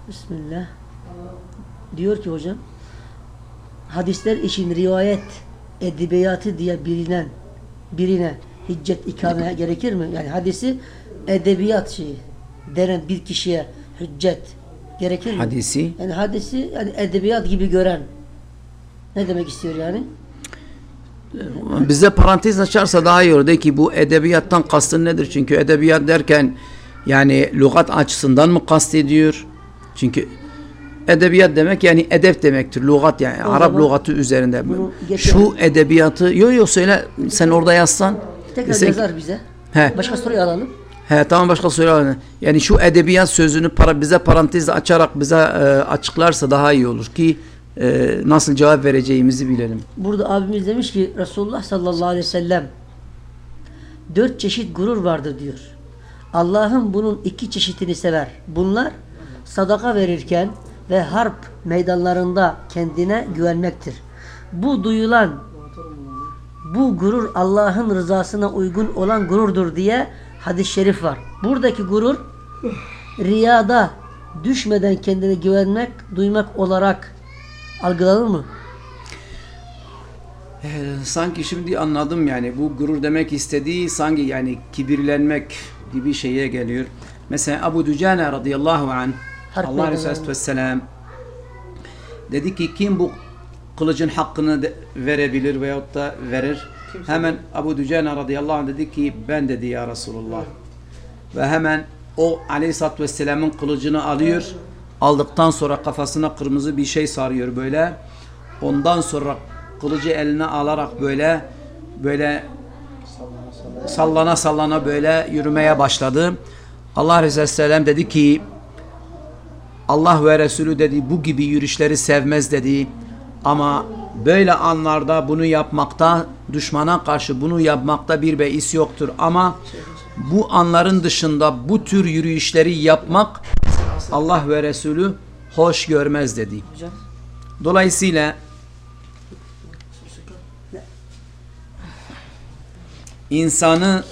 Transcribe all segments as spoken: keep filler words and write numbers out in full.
Bismillah. Diyor ki hocam, hadisler için rivayet edebiyatı diye bilinen birine hüccet ikame gerekir mi? Yani hadisi edebiyat şeyi denen bir kişiye hüccet gerekir mi? Hadisi? Yani hadisi yani edebiyat gibi gören. Ne demek istiyor yani? Bize parantez açarsa daha iyi olur. De ki bu edebiyattan kastın nedir? Çünkü edebiyat derken yani lügat açısından mı kastediyor? Çünkü edebiyat demek yani edep demektir. Lügat yani o Arap lügatı üzerinde. Şu edebiyatı yok yok söyle sen orada yazsan. Tekrar desek, yazar bize. He. Başka soruyu alalım. He tamam başka soru alalım. Yani şu edebiyat sözünü para bize parantez açarak bize e, açıklarsa daha iyi olur ki e, nasıl cevap vereceğimizi bilelim. Burada abimiz demiş ki Resulullah sallallahu aleyhi ve sellem dört çeşit gurur vardır diyor. Allah'ın bunun iki çeşitini sever. Bunlar sadaka verirken ve harp meydanlarında kendine güvenmektir. Bu duyulan bu gurur Allah'ın rızasına uygun olan gururdur diye hadis-i şerif var. Buradaki gurur riyada düşmeden kendine güvenmek, duymak olarak algılanır mı? Ee, sanki şimdi anladım yani bu gurur demek istediği sanki yani kibirlenmek gibi şeye geliyor. Mesela Ebu Dücane radıyallahu anh Allah Resulü vesselam dedi ki kim bu kılıcın hakkını de, verebilir veyahut da verir? Kimse hemen Ebu Dücane radıyallahu anh dedi ki ben dedi ya Resulullah. Ve hemen o aleyhissalatü vesselamın kılıcını alıyor. Aldıktan sonra kafasına kırmızı bir şey sarıyor böyle. Ondan sonra kılıcı eline alarak böyle böyle sallana sallana böyle yürümeye başladı. Allah Resulü Vesselam dedi ki Allah ve Resulü dedi bu gibi yürüyüşleri sevmez dedi. Ama böyle anlarda bunu yapmakta düşmana karşı bunu yapmakta bir beis yoktur. Ama bu anların dışında bu tür yürüyüşleri yapmak Allah ve Resulü hoş görmez dedi. Dolayısıyla insanı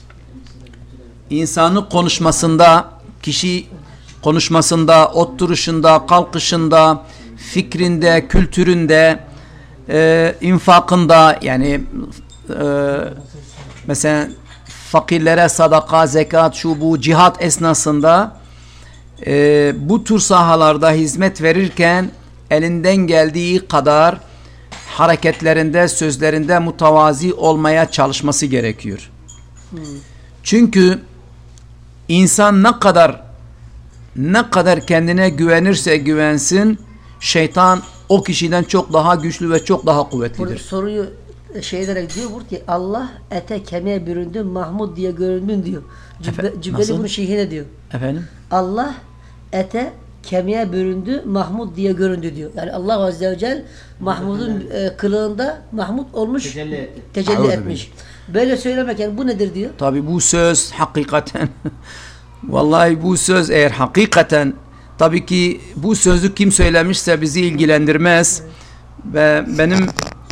insanı konuşmasında, kişi konuşmasında, oturuşunda, kalkışında, fikrinde, kültüründe, e, infakında yani e, mesela fakirlere sadaka, zekat, şu bu cihat esnasında e, bu tür sahalarda hizmet verirken elinden geldiği kadar hareketlerinde, sözlerinde mütevazi olmaya çalışması gerekiyor. Hmm. Çünkü insan ne kadar ne kadar kendine güvenirse güvensin, şeytan o kişiden çok daha güçlü ve çok daha kuvvetlidir. Bu soruyu şey ederek diyor ki Allah ete kemiğe büründü, Mahmud diye göründün diyor. Cübbe, cübbeli bunu şeyhine diyor. Efendim? Allah ete kemiğe büründü, Mahmud diye göründü diyor. Yani Allah Azze ve Celle Mahmud'un e, kılığında Mahmud olmuş, tecelli, tecelli etmiş. Böyle söylemek yani bu nedir diyor? Tabi bu söz hakikaten vallahi bu söz eğer hakikaten tabii ki bu sözü kim söylemişse bizi ilgilendirmez. Ve benim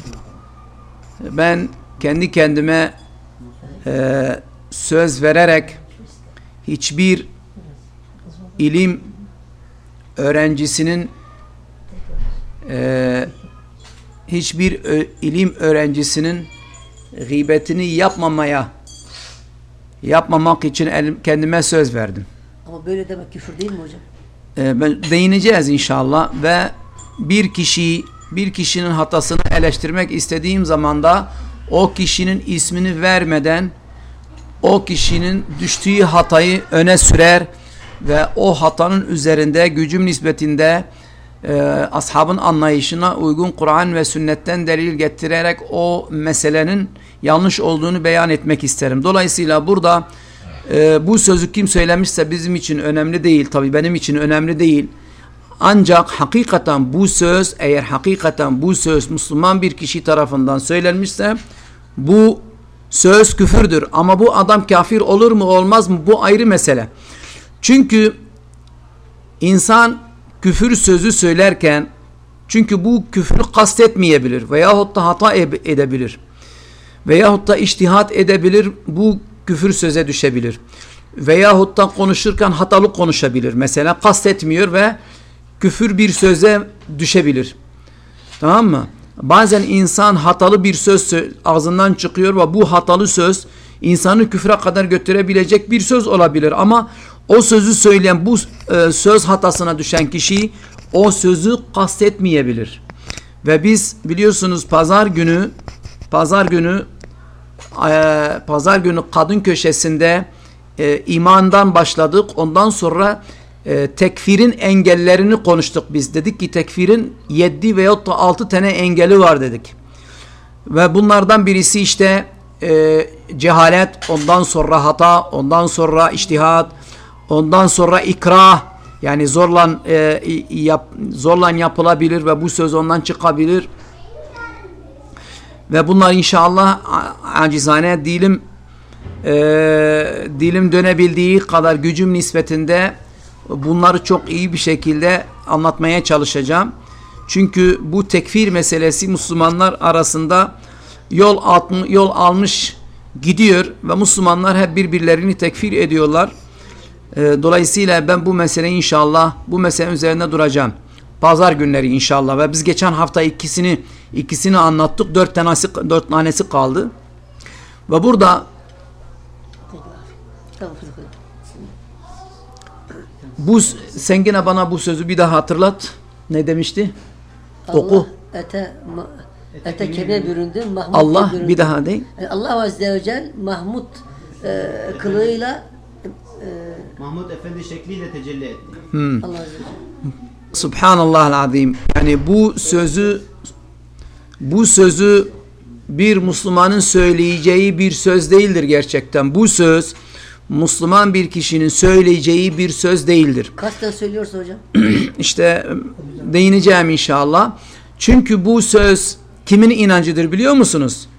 ben kendi kendime e, söz vererek hiçbir ilim öğrencisinin e, hiçbir ö, ilim öğrencisinin gıybetini yapmamaya yapmamak için elim, kendime söz verdim. Ama böyle demek küfür değil mi hocam? E, ben değineceğiz inşallah ve bir kişi bir kişinin hatasını eleştirmek istediğim zaman da o kişinin ismini vermeden o kişinin düştüğü hatayı öne sürer ve o hatanın üzerinde gücüm nispetinde e, ashabın anlayışına uygun Kur'an ve sünnetten delil getirerek o meselenin yanlış olduğunu beyan etmek isterim. Dolayısıyla burada e, bu sözü kim söylemişse bizim için önemli değil. Tabii benim için önemli değil. Ancak hakikaten bu söz eğer hakikaten bu söz Müslüman bir kişi tarafından söylenmişse bu söz küfürdür. Ama bu adam kafir olur mu olmaz mı bu ayrı mesele. Çünkü insan küfür sözü söylerken çünkü bu küfrü kastetmeyebilir veyahut da hata edebilir veyahut da içtihat edebilir, bu küfür söze düşebilir veyahut da konuşurken hatalı konuşabilir. Mesela kastetmiyor ve küfür bir söze düşebilir. Tamam mı? Bazen insan hatalı bir söz ağzından çıkıyor ve bu hatalı söz insanı küfre kadar götürebilecek bir söz olabilir. Ama o sözü söyleyen, bu e, söz hatasına düşen kişi o sözü kastetmeyebilir. Ve biz biliyorsunuz pazar günü pazar günü e, pazar günü kadın köşesinde e, imandan başladık. Ondan sonra e, tekfirin engellerini konuştuk biz. Dedik ki tekfirin yedi veyahut da altı tane engeli var dedik. Ve bunlardan birisi işte e, cehalet, ondan sonra hata, ondan sonra içtihat, ondan sonra ikrah, yani zorla e, yap, zorla yapılabilir ve bu söz ondan çıkabilir. Ve bunlar inşallah acizane dilim e, dilim dönebildiği kadar gücüm nispetinde bunları çok iyi bir şekilde anlatmaya çalışacağım. Çünkü bu tekfir meselesi Müslümanlar arasında yol, alt, yol almış gidiyor ve Müslümanlar hep birbirlerini tekfir ediyorlar. Dolayısıyla ben bu mesele inşallah bu mesele üzerinde duracağım. Pazar günleri inşallah ve biz geçen hafta ikisini ikisini anlattık. Dört tanesi dört tanesi kaldı. Ve burada bu sen yine bana bu sözü bir daha hatırlat. Ne demişti? Allah Oku. Ete ete kemiğe büründü. Mahmud Allah büründü. Bir daha değil. Allah Azze ve Celle Mahmud e, kılığıyla e, Mahmud Efendi şekliyle tecelli etti. Hmm. Allah Azze ve Celle. Subhanallahal azim. Yani bu sözü bu sözü bir Müslümanın söyleyeceği bir söz değildir gerçekten. Bu söz Müslüman bir kişinin söyleyeceği bir söz değildir. Kasten söylüyorsa hocam? İşte değineceğim inşallah. Çünkü bu söz kimin inancıdır biliyor musunuz?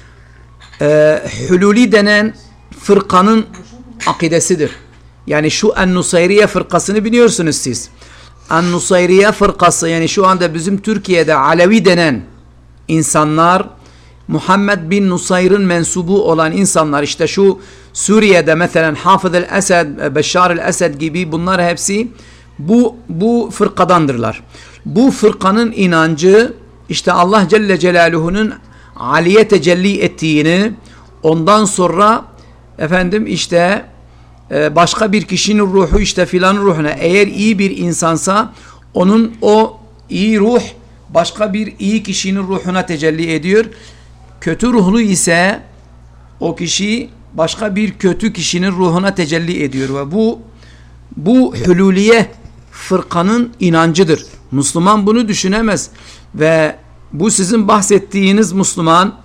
Ee, Hululi denen fırkanın akidesidir. Yani şu En-Nusayriye fırkasını biliyorsunuz siz. En-Nusayriye fırkası, yani şu anda bizim Türkiye'de Alevi denen insanlar, Muhammed bin Nusayr'ın mensubu olan insanlar, işte şu Suriye'de mesela Hafız el-Esed, Beşşar el-Esed gibi, bunlar hepsi bu bu fırkadandırlar. Bu fırkanın inancı işte Allah Celle Celaluhu'nun Aliye tecelli ettiğini, ondan sonra efendim işte başka bir kişinin ruhu işte filan ruhuna, eğer iyi bir insansa onun o iyi ruh başka bir iyi kişinin ruhuna tecelli ediyor. Kötü ruhlu ise o kişi başka bir kötü kişinin ruhuna tecelli ediyor ve bu bu hululiye fırkanın inancıdır. Müslüman bunu düşünemez ve bu sizin bahsettiğiniz Müslüman,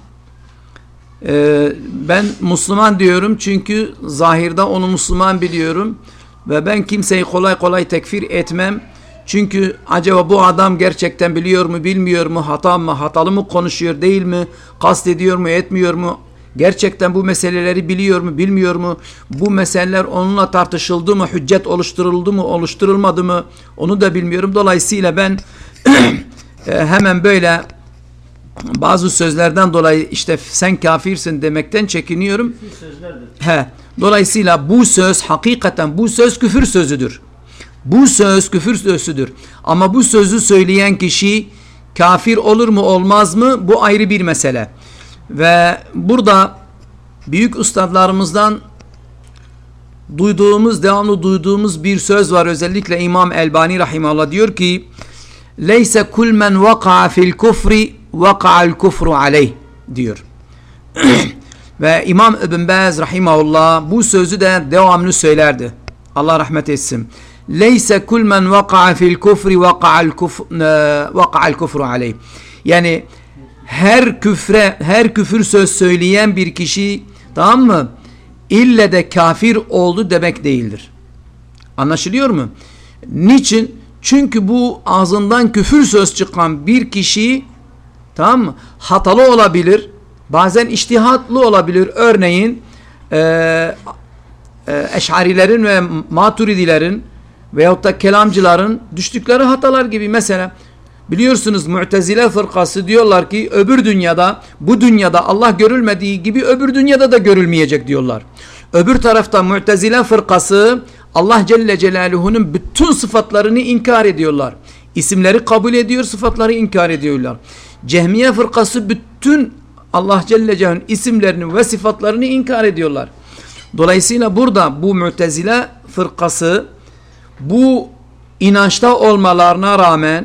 e, ben Müslüman diyorum çünkü zahirde onu Müslüman biliyorum ve ben kimseyi kolay kolay tekfir etmem. Çünkü acaba bu adam gerçekten biliyor mu, bilmiyor mu, hata mı, hatalı mı konuşuyor, değil mi, kast ediyor mu, etmiyor mu, gerçekten bu meseleleri biliyor mu, bilmiyor mu, bu meseleler onunla tartışıldı mı, hüccet oluşturuldu mu, oluşturulmadı mı, onu da bilmiyorum. Dolayısıyla ben hemen böyle bazı sözlerden dolayı işte sen kafirsin demekten çekiniyorum. He. Dolayısıyla bu söz hakikaten bu söz küfür sözüdür. Bu söz küfür sözüdür. Ama bu sözü söyleyen kişi kafir olur mu olmaz mı? Bu ayrı bir mesele. Ve burada büyük ustadlarımızdan duyduğumuz, devamlı duyduğumuz bir söz var. Özellikle İmam Elbani rahimahullah diyor ki: "Leyse kul men vaka'a fil kufri vaka'al kufru aleyh" diyor. Ve İmam İbn Baz rahimahullah bu sözü de devamlı söylerdi. Allah rahmet etsin. Leyse kul men vaka'a fil kufri vaka'al kufru vaka'al kufru aleyh. Yani her küfre, her küfür söz söyleyen bir kişi, tamam mı, ille de kafir oldu demek değildir. Anlaşılıyor mu? Niçin? Çünkü bu ağzından küfür söz çıkan bir kişi, tamam mı, hatalı olabilir, bazen içtihatlı olabilir. Örneğin e, e, Eş'arilerin ve Maturidilerin veyahut da kelamcıların düştükleri hatalar gibi. Mesela biliyorsunuz Mu'tezile fırkası diyorlar ki öbür dünyada, bu dünyada Allah görülmediği gibi öbür dünyada da görülmeyecek diyorlar. Öbür tarafta Mu'tezile fırkası Allah Celle Celaluhu'nun bütün sıfatlarını inkar ediyorlar. İsimleri kabul ediyor, sıfatları inkar ediyorlar. Cehmiye fırkası bütün Allah Celle Celaluhu'nun isimlerini ve sıfatlarını inkar ediyorlar. Dolayısıyla burada bu Mu'tezile fırkası bu inançta olmalarına rağmen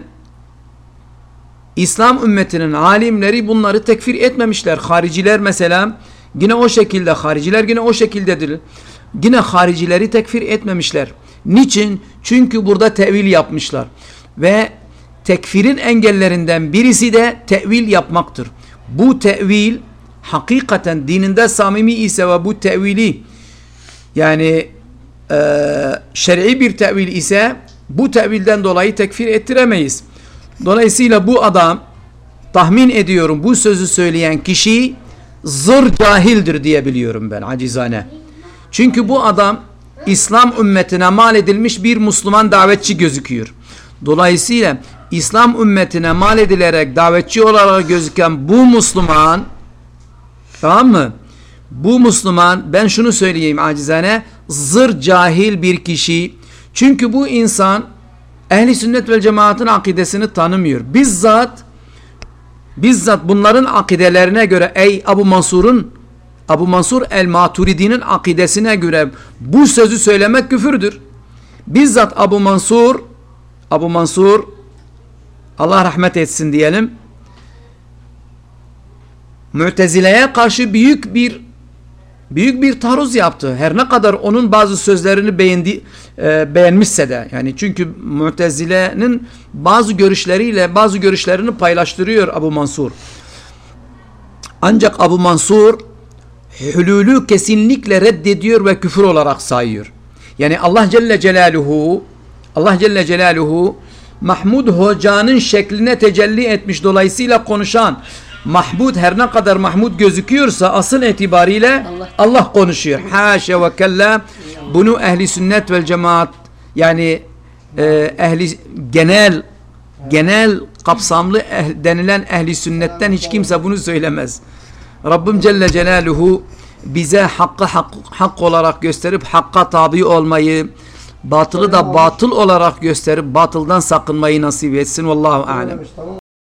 İslam ümmetinin alimleri bunları tekfir etmemişler. Hariciler mesela yine o şekilde, hariciler yine o şekildedir. Yine haricileri tekfir etmemişler. Niçin? Çünkü burada tevil yapmışlar. Ve tekfirin engellerinden birisi de tevil yapmaktır. Bu tevil hakikaten dininde samimi ise ve bu tevili yani e, şer'i bir tevil ise bu tevilden dolayı tekfir ettiremeyiz. Dolayısıyla bu adam, tahmin ediyorum bu sözü söyleyen kişi zır cahildir diye biliyorum ben acizane. Çünkü bu adam İslam ümmetine mal edilmiş bir Müslüman davetçi gözüküyor. Dolayısıyla İslam ümmetine mal edilerek davetçi olarak gözüken bu Müslüman, tamam mı? Bu Müslüman, ben şunu söyleyeyim acizane, zır cahil bir kişi. Çünkü bu insan Ehli sünnet vel cemaatın akidesini tanımıyor. Bizzat bizzat bunların akidelerine göre ey Abu Mansur'un Abu Mansur el-Maturidi'nin akidesine göre bu sözü söylemek küfürdür. Bizzat Abu Mansur Abu Mansur Allah rahmet etsin diyelim, Mu'tezile'ye karşı büyük bir büyük bir taarruz yaptı. Her ne kadar onun bazı sözlerini beğendi, e, beğenmişse de. Yani çünkü Mu'tezile'nin bazı görüşleriyle bazı görüşlerini paylaştırıyor Abu Mansur. Ancak Abu Mansur hulûlü kesinlikle reddediyor ve küfür olarak sayıyor. Yani Allah Celle Celaluhu Allah Celle Celaluhu Mahmud Hoca'nın şekline tecelli etmiş. Dolayısıyla konuşan Mahmud her ne kadar Mahmud gözüküyorsa asıl itibariyle Allah, Allah konuşuyor. Haşa ve kella. Bunu ehli sünnet vel cemaat yani e, ehli genel genel kapsamlı eh, denilen ehli sünnetten hiç kimse bunu söylemez. Rabbim Celle Celaluhu bize hakkı hak, hak olarak gösterip hakka tabi olmayı, batılı da batıl olarak gösterip batıldan sakınmayı nasip etsin. Vallahu alem.